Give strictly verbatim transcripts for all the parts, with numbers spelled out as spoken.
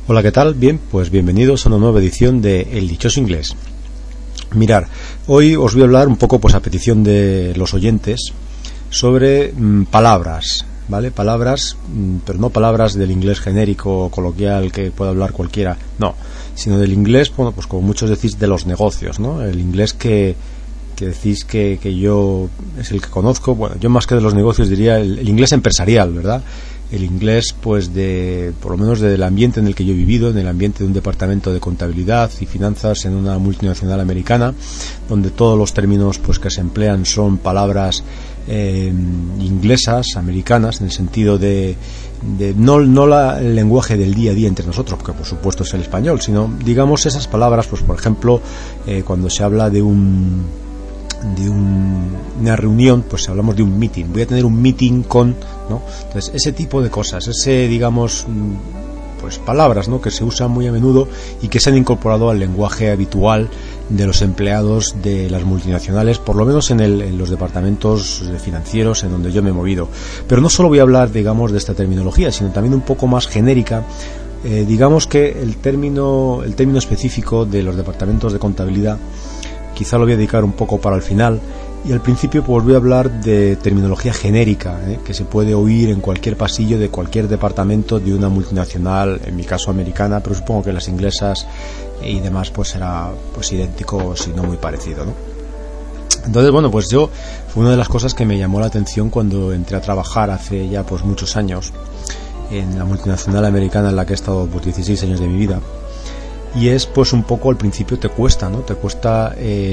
Hola, ¿qué tal? Bien, pues bienvenidos a una nueva edición de El Dichoso Inglés. Mirar, hoy os voy a hablar un poco, pues a petición de los oyentes, sobre mmm, palabras, ¿vale? Palabras, mmm, pero no palabras del inglés genérico o coloquial que pueda hablar cualquiera, no, sino del inglés, bueno, pues como muchos decís, de los negocios, ¿no? El inglés que, que decís que, que yo es el que conozco, bueno, yo más que de los negocios diría el, el inglés empresarial, ¿verdad? El inglés, pues de, por lo menos del ambiente en el que yo he vivido, en el ambiente de un departamento de contabilidad y finanzas en una multinacional americana, donde todos los términos, pues que se emplean son palabras eh, inglesas, americanas, en el sentido de, de no, no la, el lenguaje del día a día entre nosotros, porque por supuesto es el español, sino, digamos, esas palabras, pues por ejemplo, eh, cuando se habla de un de un, una reunión, pues hablamos de un meeting, voy a tener un meeting con, ¿no? Entonces ese tipo de cosas, ese, digamos, pues palabras, ¿no?, que se usan muy a menudo y que se han incorporado al lenguaje habitual de los empleados de las multinacionales, por lo menos en, el, en los departamentos financieros en donde yo me he movido. Pero no solo voy a hablar, digamos, de esta terminología, sino también un poco más genérica. Eh, digamos que el término, el término específico de los departamentos de contabilidad quizá lo voy a dedicar un poco para el final, y al principio pues voy a hablar de terminología genérica, ¿eh? que se puede oír en cualquier pasillo de cualquier departamento de una multinacional, en mi caso americana, pero supongo que las inglesas y demás pues será pues idéntico, si no muy parecido, ¿no? Entonces, bueno, pues yo, fue una de las cosas que me llamó la atención cuando entré a trabajar hace ya pues muchos años en la multinacional americana en la que he estado pues dieciséis años de mi vida. Y es pues un poco al principio te cuesta, ¿no? Te cuesta, eh,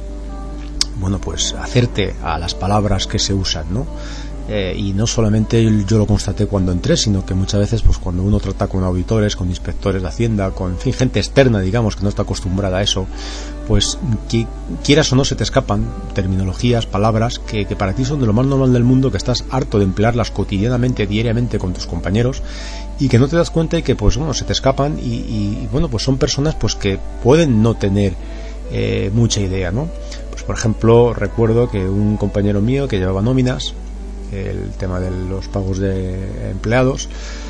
bueno, pues hacerte a las palabras que se usan, ¿no? Eh, y no solamente yo lo constaté cuando entré, sino que muchas veces pues cuando uno trata con auditores, con inspectores de Hacienda, con, en fin, gente externa, digamos, que no está acostumbrada a eso, pues que quieras o no se te escapan terminologías, palabras que, que para ti son de lo más normal del mundo, que estás harto de emplearlas cotidianamente, diariamente con tus compañeros, y que no te das cuenta y que pues bueno, se te escapan y, y bueno, pues son personas pues que pueden no tener eh, mucha idea, ¿no? Pues por ejemplo, recuerdo que un compañero mío que llevaba nóminas, el tema de los pagos de empleados,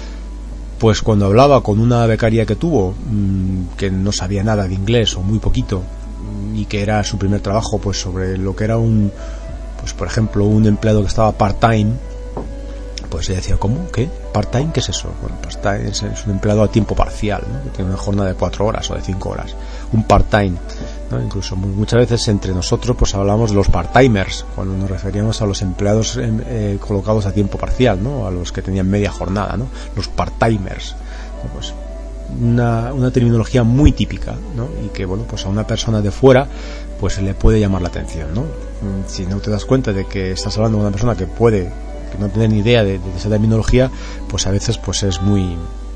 pues cuando hablaba con una becaria que tuvo mmm, que no sabía nada de inglés o muy poquito, y que era su primer trabajo pues sobre lo que era un, pues por ejemplo un empleado que estaba part-time, pues ella decía, ¿cómo? ¿Qué? ¿Part-time? ¿Qué es eso? Bueno, part-time es, es un empleado a tiempo parcial, ¿no? Que tiene una jornada de cuatro horas o de cinco horas. Un part-time, ¿no? Incluso muchas veces entre nosotros pues hablamos de los part-timers, cuando nos referíamos a los empleados eh, colocados a tiempo parcial, ¿no? A los que tenían media jornada, ¿no? Los part-timers, ¿no? Pues una, una terminología muy típica, ¿no? Y que, bueno, pues a una persona de fuera pues se le puede llamar la atención, ¿no? Si no te das cuenta de que estás hablando de una persona que puede que no tener ni idea de, de esa terminología, pues a veces pues es muy...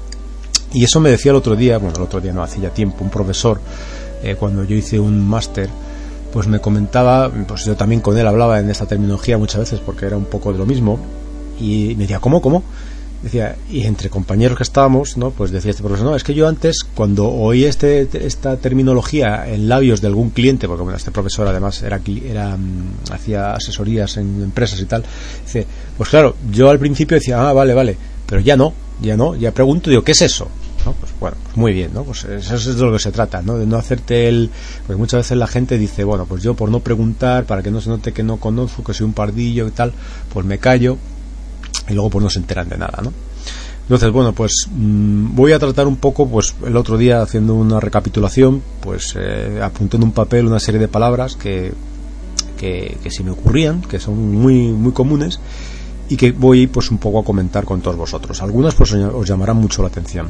Y eso me decía el otro día, bueno, el otro día no, hacía tiempo, un profesor, eh, cuando yo hice un máster, pues me comentaba, pues yo también con él hablaba en esta terminología muchas veces porque era un poco de lo mismo, y me decía, ¿cómo, cómo? Decía, y entre compañeros que estábamos, ¿no? Pues decía este profesor, no, es que yo antes, cuando oí este, esta terminología en labios de algún cliente, porque bueno, este profesor además era, era hacía asesorías en empresas y tal, dice, pues claro, yo al principio decía, ah, vale, vale, pero ya no, ya no, ya pregunto, digo, ¿qué es eso? ¿No? Pues bueno, pues muy bien, ¿no? Pues eso es de lo que se trata, ¿no? De no hacerte el... Porque muchas veces la gente dice, bueno, pues yo por no preguntar, para que no se note que no conozco, que soy un pardillo y tal, pues me callo, y luego pues no se enteran de nada, ¿no? Entonces, bueno, pues mmm, voy a tratar un poco, pues el otro día haciendo una recapitulación, pues eh, apunté en un papel una serie de palabras que, que, que se me ocurrían, que son muy, muy comunes, y que voy pues un poco a comentar con todos vosotros. Algunas pues os llamarán mucho la atención.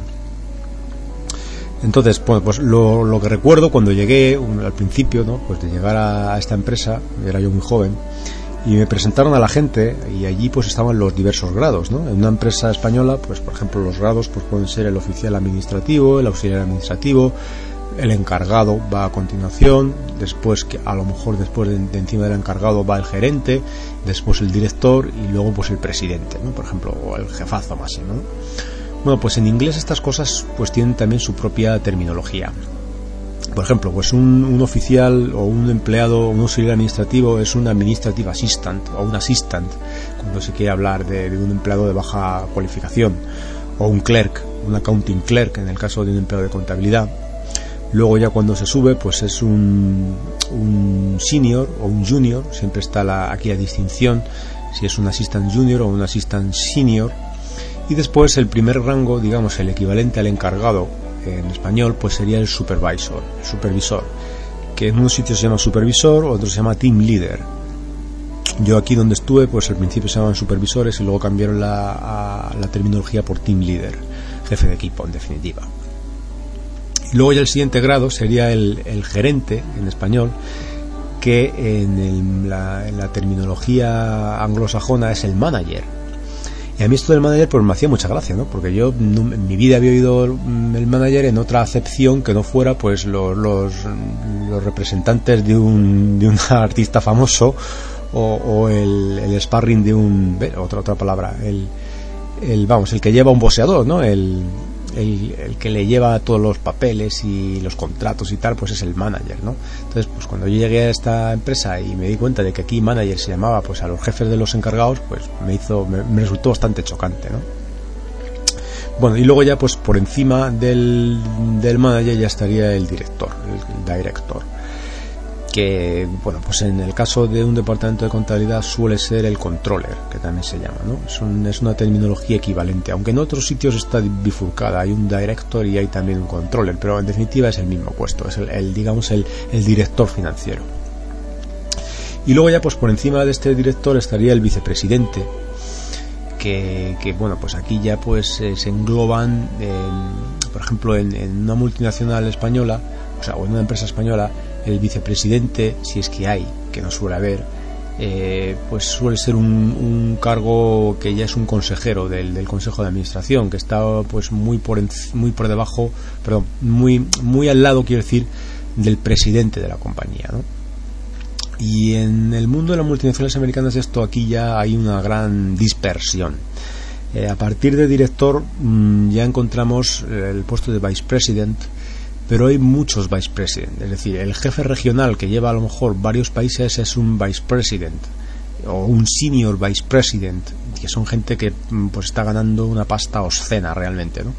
Entonces, bueno, pues lo, lo que recuerdo cuando llegué un, al principio, ¿no? Pues de llegar a, a esta empresa, era yo muy joven, y me presentaron a la gente, y allí pues estaban los diversos grados, ¿no? En una empresa española, pues por ejemplo los grados pues pueden ser el oficial administrativo, el auxiliar administrativo, el encargado va a continuación, después que a lo mejor después de, de encima del encargado va el gerente, después el director y luego pues el presidente, ¿no? Por ejemplo, o el jefazo máximo, ¿no? Bueno, pues en inglés estas cosas pues tienen también su propia terminología. Por ejemplo, pues un, un oficial o un empleado, un auxiliar administrativo es un administrative assistant o un assistant, cuando se quiere hablar de, de un empleado de baja cualificación, o un clerk, un accounting clerk en el caso de un empleado de contabilidad. Luego ya cuando se sube pues es un, un senior o un junior, siempre está la, aquí la distinción si es un assistant junior o un assistant senior. Y después el primer rango, digamos el equivalente al encargado en español, pues sería el supervisor, el supervisor, que en unos sitios se llama supervisor, otros se llama team leader. Yo aquí donde estuve pues al principio se llamaban supervisores y luego cambiaron la, a, la terminología por team leader, jefe de equipo en definitiva. Y luego ya el siguiente grado sería el, el gerente en español, que en, el, la, en la terminología anglosajona es el manager. Y a mí esto del manager pues me hacía mucha gracia, ¿no? Porque yo no, en mi vida había oído el manager en otra acepción que no fuera pues los, los, los representantes de un, de un artista famoso o, o el, el sparring de un... otra otra palabra, el, el vamos, el que lleva un boxeador, ¿no? El, el, el que le lleva todos los papeles y los contratos y tal, pues es el manager, ¿no? Entonces, pues cuando yo llegué a esta empresa y me di cuenta de que aquí manager se llamaba pues a los jefes de los encargados, pues me hizo, me, me resultó bastante chocante, ¿no? Bueno, y luego ya pues por encima del, del manager ya estaría el director, el, el director, que bueno, pues en el caso de un departamento de contabilidad suele ser el controller, que también se llama, ¿no? Es, un, es una terminología equivalente, aunque en otros sitios está bifurcada, hay un director y hay también un controller, pero en definitiva es el mismo puesto, es el, el digamos el, el director financiero. Y luego ya pues por encima de este director estaría el vicepresidente, que, que bueno, pues aquí ya pues eh, se engloban, eh, por ejemplo en, en una multinacional española, o sea, o en una empresa española, el vicepresidente, si es que hay, que no suele haber, eh, pues suele ser un, un cargo que ya es un consejero del, del consejo de administración, que está pues muy por muy por debajo, perdón, muy muy al lado, quiero decir, del presidente de la compañía, ¿no? Y en el mundo de las multinacionales americanas esto aquí ya hay una gran dispersión. Eh, a partir de director mmm, ya encontramos el puesto de vice president, pero hay muchos vice president, es decir, el jefe regional que lleva a lo mejor varios países es un vice president o un senior vice president, que son gente que pues está ganando una pasta obscena realmente, ¿no?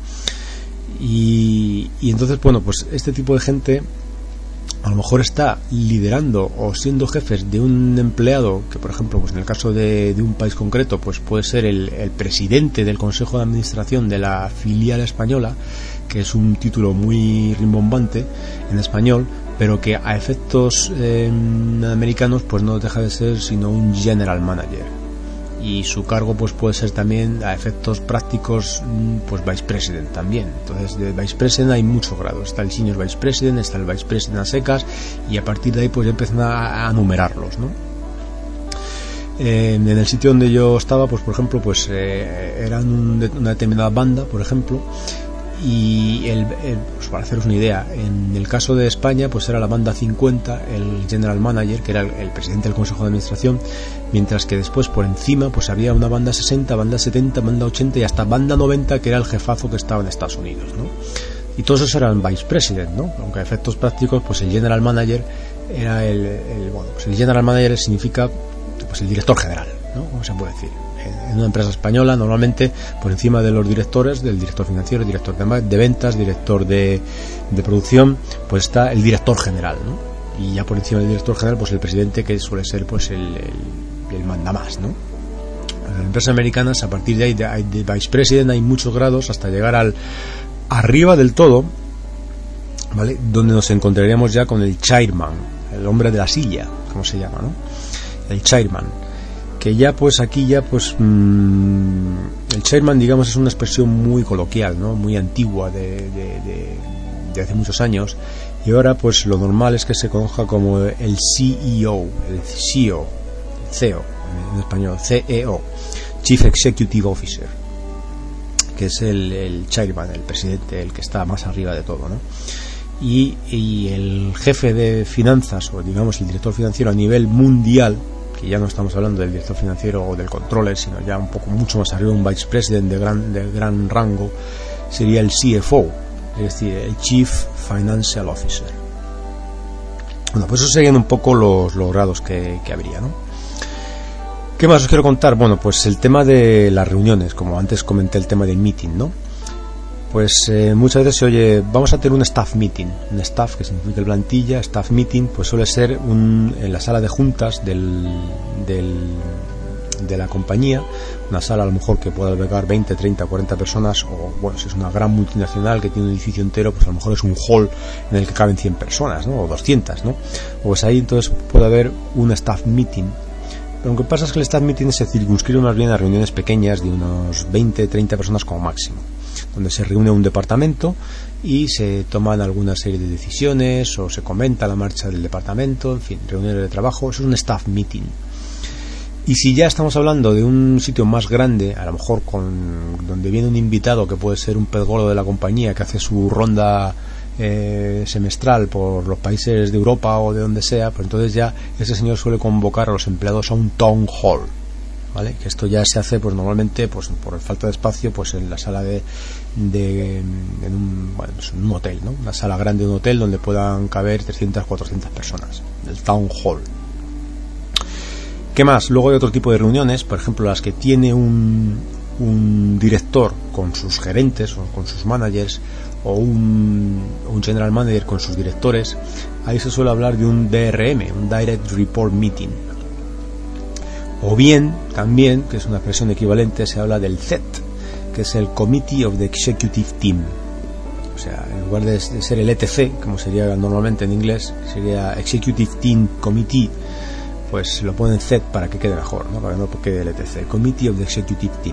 Y, y entonces, bueno, pues este tipo de gente a lo mejor está liderando o siendo jefes de un empleado que, por ejemplo, pues en el caso de, de un país concreto, pues puede ser el, el presidente del consejo de administración de la filial española, que es un título muy rimbombante en español, pero que a efectos eh, americanos pues no deja de ser sino un general manager, y su cargo pues puede ser también a efectos prácticos pues vice president también. Entonces de vice president hay muchos grados, está el senior vice president, está el vice president a secas, y a partir de ahí pues ya empiezan a, a numerarlos, ¿no? Eh, en el sitio donde yo estaba, pues por ejemplo, pues eh, eran un, una determinada banda, por ejemplo, y el, el, pues para haceros una idea, en el caso de España pues era la banda cincuenta, el general manager, que era el, el presidente del consejo de administración, mientras que después por encima pues había una banda sesenta, banda setenta, banda ochenta y hasta banda noventa, que era el jefazo que estaba en Estados Unidos, ¿no? Y todos esos eran vice president, ¿no? Aunque a efectos prácticos pues el general manager era el, el bueno, pues el general manager significa pues el director general, ¿no? ¿Cómo se puede decir? En una empresa española normalmente por encima de los directores, del director financiero, director de, de ventas, director de, de producción, pues está el director general, ¿no? Y ya por encima del director general pues el presidente, que suele ser pues el, el, el mandamás, ¿no? En las empresas americanas a partir de ahí de, de vice president hay muchos grados hasta llegar al arriba del todo, ¿vale? Donde nos encontraríamos ya con el chairman, el hombre de la silla, como se llama, ¿no? El chairman, que ya pues aquí ya pues mmm, el chairman, digamos, es una expresión muy coloquial, ¿no? Muy antigua de, de, de, de hace muchos años, y ahora pues lo normal es que se conozca como el C E O, el C E O, C E O en español, C E O, Chief Executive Officer, que es el, el chairman, el presidente, el que está más arriba de todo, ¿no? Y, y el jefe de finanzas, o digamos el director financiero a nivel mundial, que ya no estamos hablando del director financiero o del controller, sino ya un poco mucho más arriba, un vice president de gran, de gran rango, sería el C F O, es decir, el Chief Financial Officer. Bueno, pues esos serían un poco los, los grados que, que habría, ¿no? ¿Qué más os quiero contar? Bueno, pues el tema de las reuniones, como antes comenté el tema del meeting, ¿no? pues eh, muchas veces se oye, vamos a tener un staff meeting. Un staff, que significa plantilla, staff meeting, pues suele ser un, en la sala de juntas del, del, de la compañía, una sala a lo mejor que pueda albergar veinte, treinta, cuarenta personas, o bueno, si es una gran multinacional que tiene un edificio entero, pues a lo mejor es un hall en el que caben cien personas, ¿no? O doscientas, ¿no? Pues ahí entonces puede haber un staff meeting. Pero lo que pasa es que el staff meeting se circunscribe más bien a reuniones pequeñas de unos veinte, treinta personas como máximo, donde se reúne un departamento y se toman alguna serie de decisiones o se comenta la marcha del departamento, en fin, reuniones de trabajo. Eso es un staff meeting. Y si ya estamos hablando de un sitio más grande, a lo mejor con donde viene un invitado que puede ser un pez gordo de la compañía que hace su ronda eh, semestral por los países de Europa o de donde sea, pues entonces ya ese señor suele convocar a los empleados a un town hall, ¿vale? Que esto ya se hace pues normalmente pues por falta de espacio pues en la sala de, de en un, bueno, pues en un hotel, ¿no? Una sala grande de un hotel donde puedan caber trescientas, cuatrocientas personas, el town hall. ¿Qué más? Luego hay otro tipo de reuniones, por ejemplo las que tiene un, un director con sus gerentes o con sus managers, o un, un general manager con sus directores. Ahí se suele hablar de un D R M, un Direct Report Meeting. O bien, también, que es una expresión equivalente, se habla del C E T, que es el Committee of the Executive Team. O sea, en lugar de, de ser el E T C, como sería normalmente en inglés, sería Executive Team Committee, pues lo ponen C E T para que quede mejor, ¿no? Para que no quede el E T C, Committee of the Executive Team.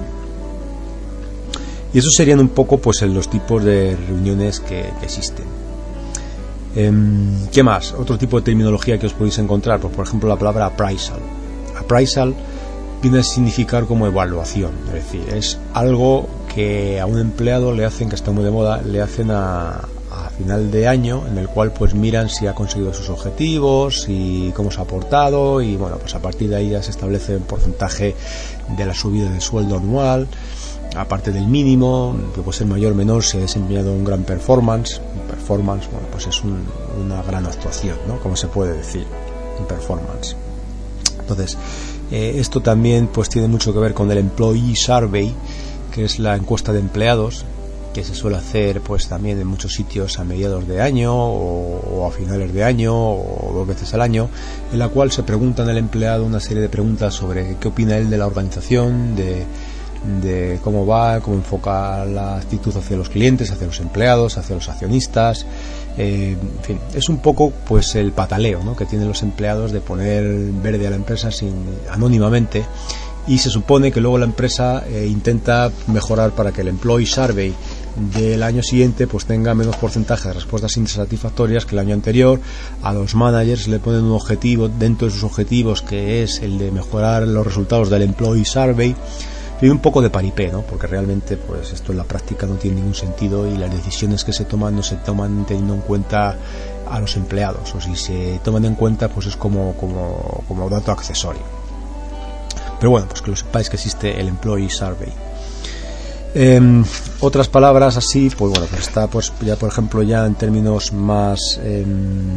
Y esos serían un poco pues los tipos de reuniones que, que existen. Eh, ¿Qué más? Otro tipo de terminología que os podéis encontrar, pues por ejemplo la palabra appraisal. Appraisal viene a significar como evaluación, es decir, es algo que a un empleado le hacen, que está muy de moda, le hacen a, a final de año, en el cual pues miran si ha conseguido sus objetivos y cómo se ha portado, y bueno, pues a partir de ahí ya se establece un porcentaje de la subida del sueldo anual, aparte del mínimo, que puede ser mayor o menor, si ha desempeñado un gran performance. Un performance, bueno, pues es un, una gran actuación, ¿no? Como se puede decir, un performance. Entonces, eh, esto también pues tiene mucho que ver con el Employee Survey, que es la encuesta de empleados, que se suele hacer pues también en muchos sitios a mediados de año o, o a finales de año o dos veces al año, en la cual se pregunta al empleado una serie de preguntas sobre qué opina él de la organización, de de cómo va, cómo enfoca la actitud hacia los clientes, hacia los empleados, hacia los accionistas, eh, en fin, es un poco pues el pataleo, ¿no?, que tienen los empleados de poner verde a la empresa sin, anónimamente, y se supone que luego la empresa eh, intenta mejorar para que el Employee Survey del año siguiente pues tenga menos porcentaje de respuestas insatisfactorias que el año anterior. A los managers le ponen un objetivo dentro de sus objetivos, que es el de mejorar los resultados del Employee Survey. Tiene un poco de paripé, ¿no?, porque realmente pues esto en la práctica no tiene ningún sentido y las decisiones que se toman no se toman teniendo en cuenta a los empleados, o si se toman en cuenta pues es como, como, como dato accesorio. Pero bueno, pues que lo sepáis que existe el Employee Survey. Eh, otras palabras así, pues bueno, pues está pues ya por ejemplo ya en términos más eh,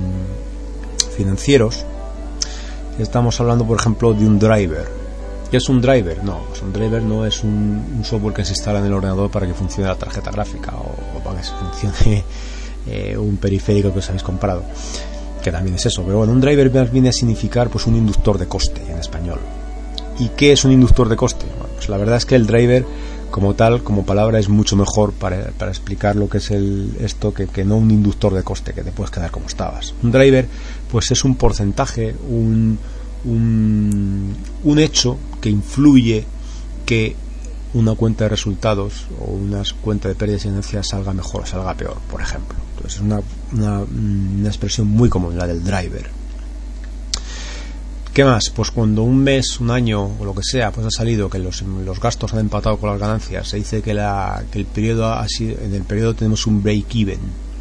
financieros, estamos hablando por ejemplo de un driver. ¿Qué es un driver? No, pues un driver no es un, un software que se instala en el ordenador para que funcione la tarjeta gráfica o, o para que funcione eh, un periférico que os habéis comprado, que también es eso. Pero bueno, un driver viene a significar pues un inductor de coste en español. ¿Y qué es un inductor de coste? Bueno, pues la verdad es que el driver como tal, como palabra, es mucho mejor para, para explicar lo que es el, esto que, que no un inductor de coste, que te puedes quedar como estabas. Un driver pues es un porcentaje, un Un, un hecho que influye que una cuenta de resultados o una cuenta de pérdidas y ganancias salga mejor o salga peor, por ejemplo. Entonces es una, una, una expresión muy común, la del driver. ¿Qué más? Pues cuando un mes, un año o lo que sea, pues ha salido que los, los gastos han empatado con las ganancias, se dice que, la, que el periodo ha sido, en el periodo tenemos un break-even,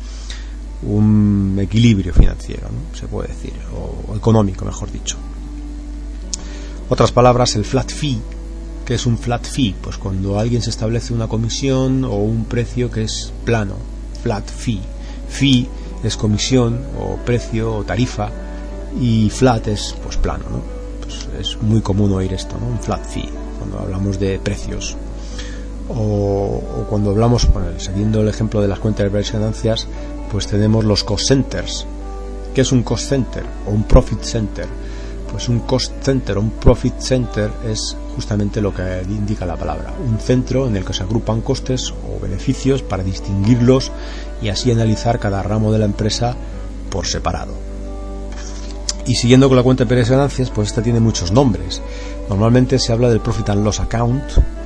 un equilibrio financiero, ¿no?, se puede decir, o, o económico, mejor dicho. Otras palabras, el flat fee. ¿Qué es un flat fee? Pues cuando alguien se establece una comisión o un precio que es plano, flat fee. Fee es comisión o precio o tarifa, y flat es pues plano, ¿no? Pues es muy común oír esto, ¿no?, un flat fee, cuando hablamos de precios. o, o cuando hablamos, bueno, siguiendo el ejemplo de las cuentas de pérdidas y ganancias, pues tenemos los cost centers. ¿Qué es un cost center o un profit center? Pues un cost center o un profit center es justamente lo que indica la palabra, un centro en el que se agrupan costes o beneficios para distinguirlos y así analizar cada ramo de la empresa por separado. Y siguiendo con la cuenta de pérdidas y ganancias, pues esta tiene muchos nombres. Normalmente se habla del Profit and Loss Account,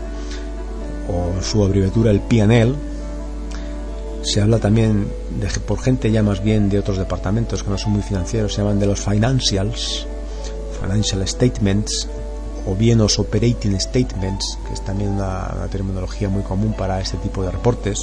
o su abreviatura el P and L. Se habla también de, por gente ya más bien de otros departamentos que no son muy financieros, se llaman de los financials, financial statements, o bien los operating statements, que es también una, una terminología muy común para este tipo de reportes.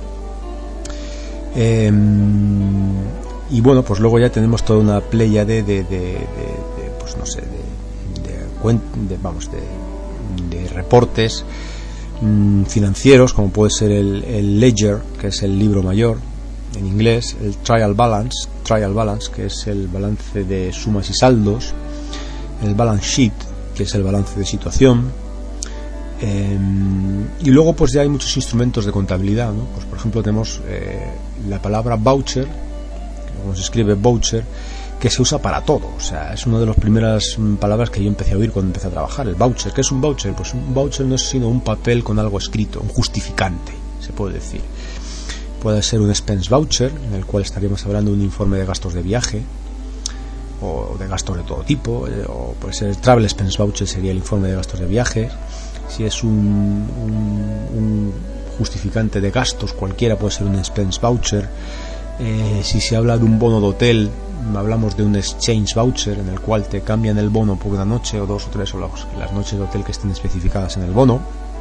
Eh, y bueno, pues luego ya tenemos toda una playa de, de, de, de, de pues no sé, de, de, de vamos, de, de reportes mmm, financieros, como puede ser el, el ledger, que es el libro mayor en inglés, el trial balance, trial balance, que es el balance de sumas y saldos, el balance sheet, que es el balance de situación, eh, y luego pues ya hay muchos instrumentos de contabilidad, ¿no? Pues por ejemplo tenemos eh, la palabra voucher, como se escribe voucher, que se usa para todo. O sea, es una de las primeras palabras que yo empecé a oír cuando empecé a trabajar. El voucher. ¿Qué es un voucher? Pues un voucher no es sino un papel con algo escrito, un justificante, se puede decir. Puede ser un expense voucher, en el cual estaríamos hablando de un informe de gastos de viaje o de gastos de todo tipo, o puede ser el travel expense voucher, sería el informe de gastos de viaje. Si es un, un, un justificante de gastos cualquiera, puede ser un expense voucher. Eh, si se habla de un bono de hotel, hablamos de un exchange voucher, en el cual te cambian el bono por una noche o dos o tres, o las, las noches de hotel que estén especificadas en el bono.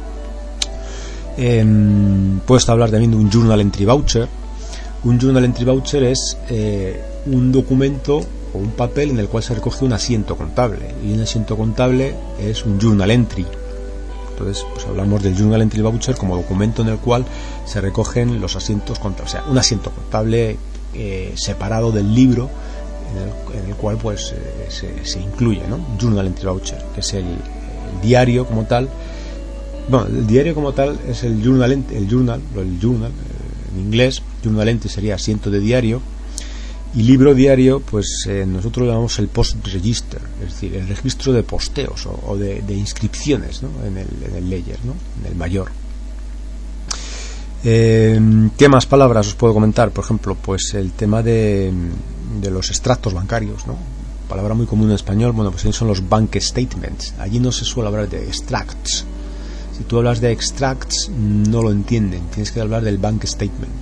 Eh, puedes hablar también de un journal entry voucher. Un journal entry voucher es eh, un documento o un papel en el cual se recoge un asiento contable, y un asiento contable es un journal entry. Entonces, pues hablamos del journal entry voucher como documento en el cual se recogen los asientos contables, o sea, un asiento contable eh, separado del libro en el, en el cual pues eh, se, se incluye, ¿no? Journal entry voucher, que es el, el diario como tal. Bueno, el diario como tal es el journal, el journal, el journal eh, en inglés. Journal entry sería asiento de diario, y libro diario, pues eh, nosotros lo llamamos el post register, es decir, el registro de posteos o, o de, de inscripciones, ¿no? en, el, en el ledger, ¿no? En el mayor. Eh, ¿Qué más palabras os puedo comentar? Por ejemplo, pues el tema de, de los extractos bancarios, ¿no? Palabra muy común en español. Bueno, pues ahí son los bank statements. Allí no se suele hablar de extracts. Si tú hablas de extracts, no lo entienden. Tienes que hablar del bank statement.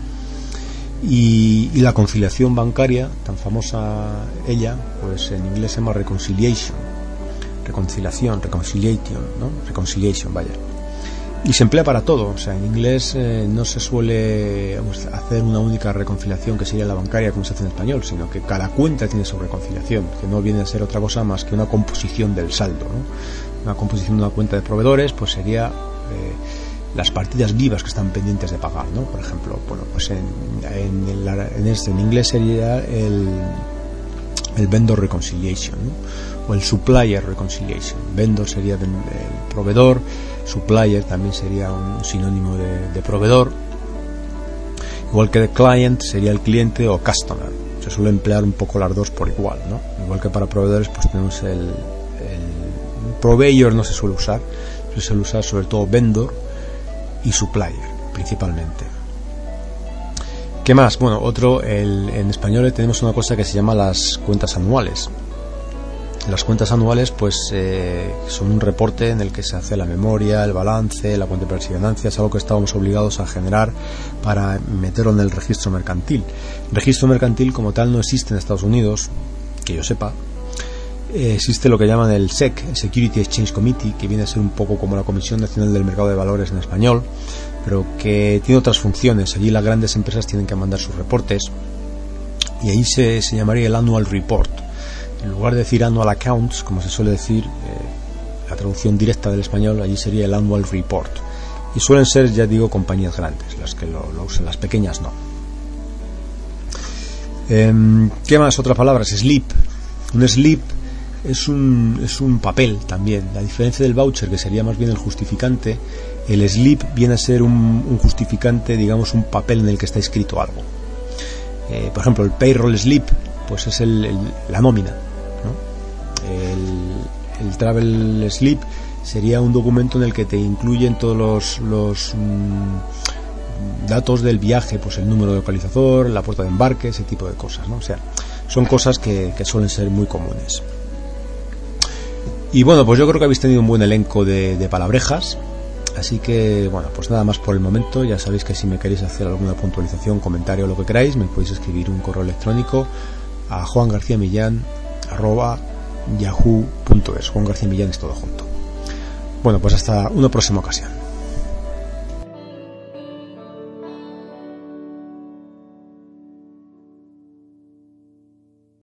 Y, y la conciliación bancaria, tan famosa ella, pues en inglés se llama reconciliation, reconciliación, reconciliation, ¿no? Reconciliation, vaya. Y se emplea para todo. O sea, en inglés eh, no se suele hacer una única reconciliación que sería la bancaria como se hace en español, sino que cada cuenta tiene su reconciliación, que no viene a ser otra cosa más que una composición del saldo, ¿no? Una composición de una cuenta de proveedores, pues sería eh, las partidas vivas que están pendientes de pagar, ¿no? Por ejemplo, bueno, pues en, en, el, en, este, en inglés sería el, el vendor reconciliation, ¿no? O el supplier reconciliation. Vendor sería el, el proveedor, supplier también sería un sinónimo de, de proveedor, igual que de client sería el cliente o customer. Se suele emplear un poco las dos por igual, ¿no? Igual que para proveedores, pues tenemos el, el proveyor, no se suele usar, se suele usar sobre todo vendor y supplier principalmente. ¿Qué más? Bueno, otro, el, en español tenemos una cosa que se llama las cuentas anuales. Las cuentas anuales pues eh, son un reporte en el que se hace la memoria, el balance, la cuenta de pérdidas y ganancias, algo que estábamos obligados a generar para meterlo en el registro mercantil. El registro mercantil como tal no existe en Estados Unidos, que yo sepa. Eh, existe lo que llaman el S E C, Security Exchange Committee, que viene a ser un poco como la Comisión Nacional del Mercado de Valores en español, pero que tiene otras funciones. Allí las grandes empresas tienen que mandar sus reportes, y ahí se, se llamaría el Annual Report. En lugar de decir Annual Accounts, como se suele decir, eh, la traducción directa del español, allí sería el Annual Report. Y suelen ser, ya digo, compañías grandes las que lo, lo usan, las pequeñas no. Eh, ¿Qué más? Otra palabra es slip. Un slip es un, es un papel también. La diferencia del voucher, que sería más bien el justificante, el slip viene a ser un, un justificante, digamos, un papel en el que está escrito algo. Eh, por ejemplo, el payroll slip, pues es el, el, la nómina, ¿no? El, el travel slip sería un documento en el que te incluyen todos los, los mmm, datos del viaje, pues el número de localizador, la puerta de embarque, ese tipo de cosas, ¿no? O sea, son cosas que, que suelen ser muy comunes. Y bueno, pues yo creo que habéis tenido un buen elenco de, de palabrejas. Así que, bueno, pues nada más por el momento. Ya sabéis que si me queréis hacer alguna puntualización, comentario o lo que queráis, me podéis escribir un correo electrónico a juangarciamillán arroba yahoo punto es. Juan García Millán es todo junto. Bueno, pues hasta una próxima ocasión.